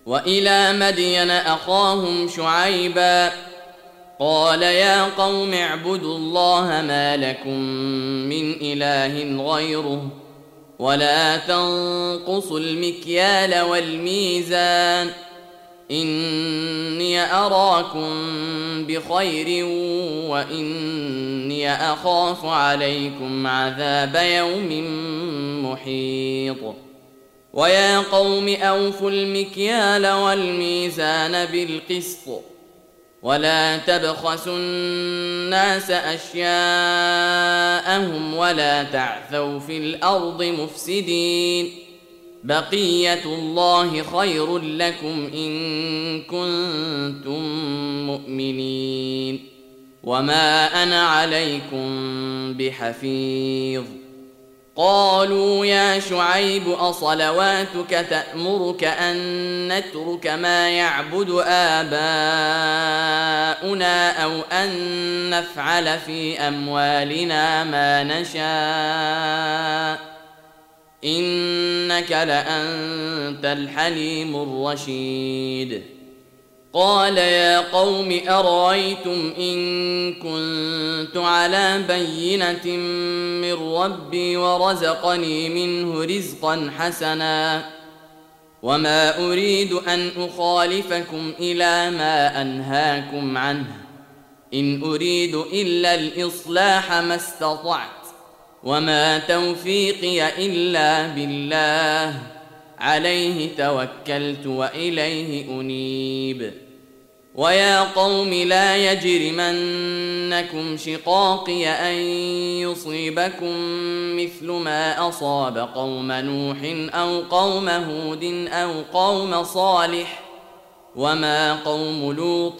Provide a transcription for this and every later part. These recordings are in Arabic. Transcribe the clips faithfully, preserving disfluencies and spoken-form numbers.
وإلى مدين أخاهم شعيبا قال يا قوم اعبدوا الله ما لكم من إله غيره ولا تنقصوا المكيال والميزان إني أراكم بخير وإني أخاف عليكم عذاب يوم محيط. ويا قوم أوفوا المكيال والميزان بالقسط ولا تبخسوا الناس أشياءهم ولا تعثوا في الأرض مفسدين بقية الله خير لكم إن كنتم مؤمنين وما أنا عليكم بحفيظ. قالوا يا شعيب أصلواتك تأمرك أن نترك ما يعبد آباؤنا أو أن نفعل في أموالنا ما نشاء إنك لأنت الحليم الرشيد. قال يا قوم أرأيتم إن كنت على بينة من ربي ورزقني منه رزقا حسنا وما أريد أن أخالفكم إلى ما أنهاكم عنه إن أريد إلا الإصلاح ما استطعت وما توفيقي إلا بالله عليه توكلت وإليه أنيب. ويا قوم لا يجرمنكم شقاقي أن يصيبكم مثل ما أصاب قوم نوح أو قوم هود أو قوم صالح وما قوم لوط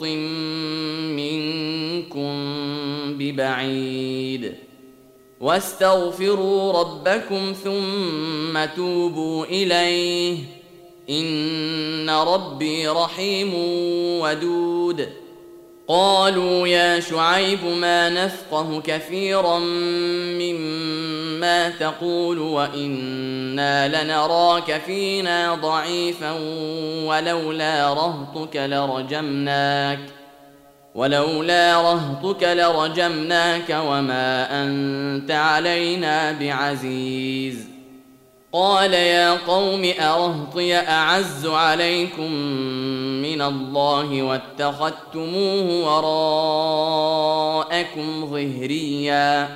منكم ببعيد. واستغفروا ربكم ثم توبوا إليه إن ربي رحيم ودود. قالوا يا شعيب ما نفقه كثيرا مما تقول وإنا لنراك فينا ضعيفا ولولا رهطك لرجمناك ولولا رهطك لرجمناك وما أنت علينا بعزيز. قال يا قوم أرهطي أعز عليكم من الله واتخذتموه وراءكم ظهريا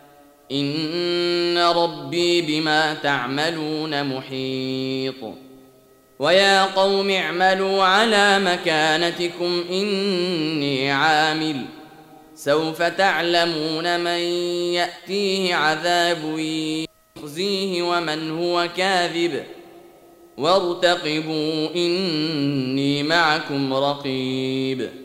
إن ربي بما تعملون محيط. ويا قوم اعملوا على مكانتكم إني عامل سوف تعلمون من يأتيه عذاب يخزيه ومن هو كاذب وارتقبوا إني معكم رقيب.